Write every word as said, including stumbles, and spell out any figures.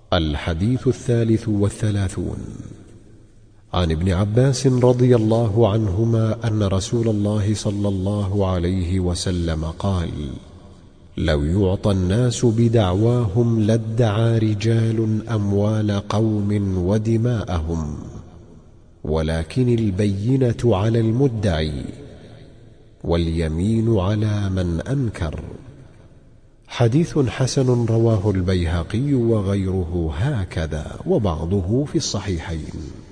الحديث الثالث والثلاثون. عن ابن عباس رضي الله عنهما أن رسول الله صلى الله عليه وسلم قال: لو يعطى الناس بدعواهم لادعى رجال أموال قوم ودماءهم، ولكن البينة على المدعي واليمين على من أنكر. حديث حسن رواه البيهقي وغيره هكذا، وبعضه في الصحيحين.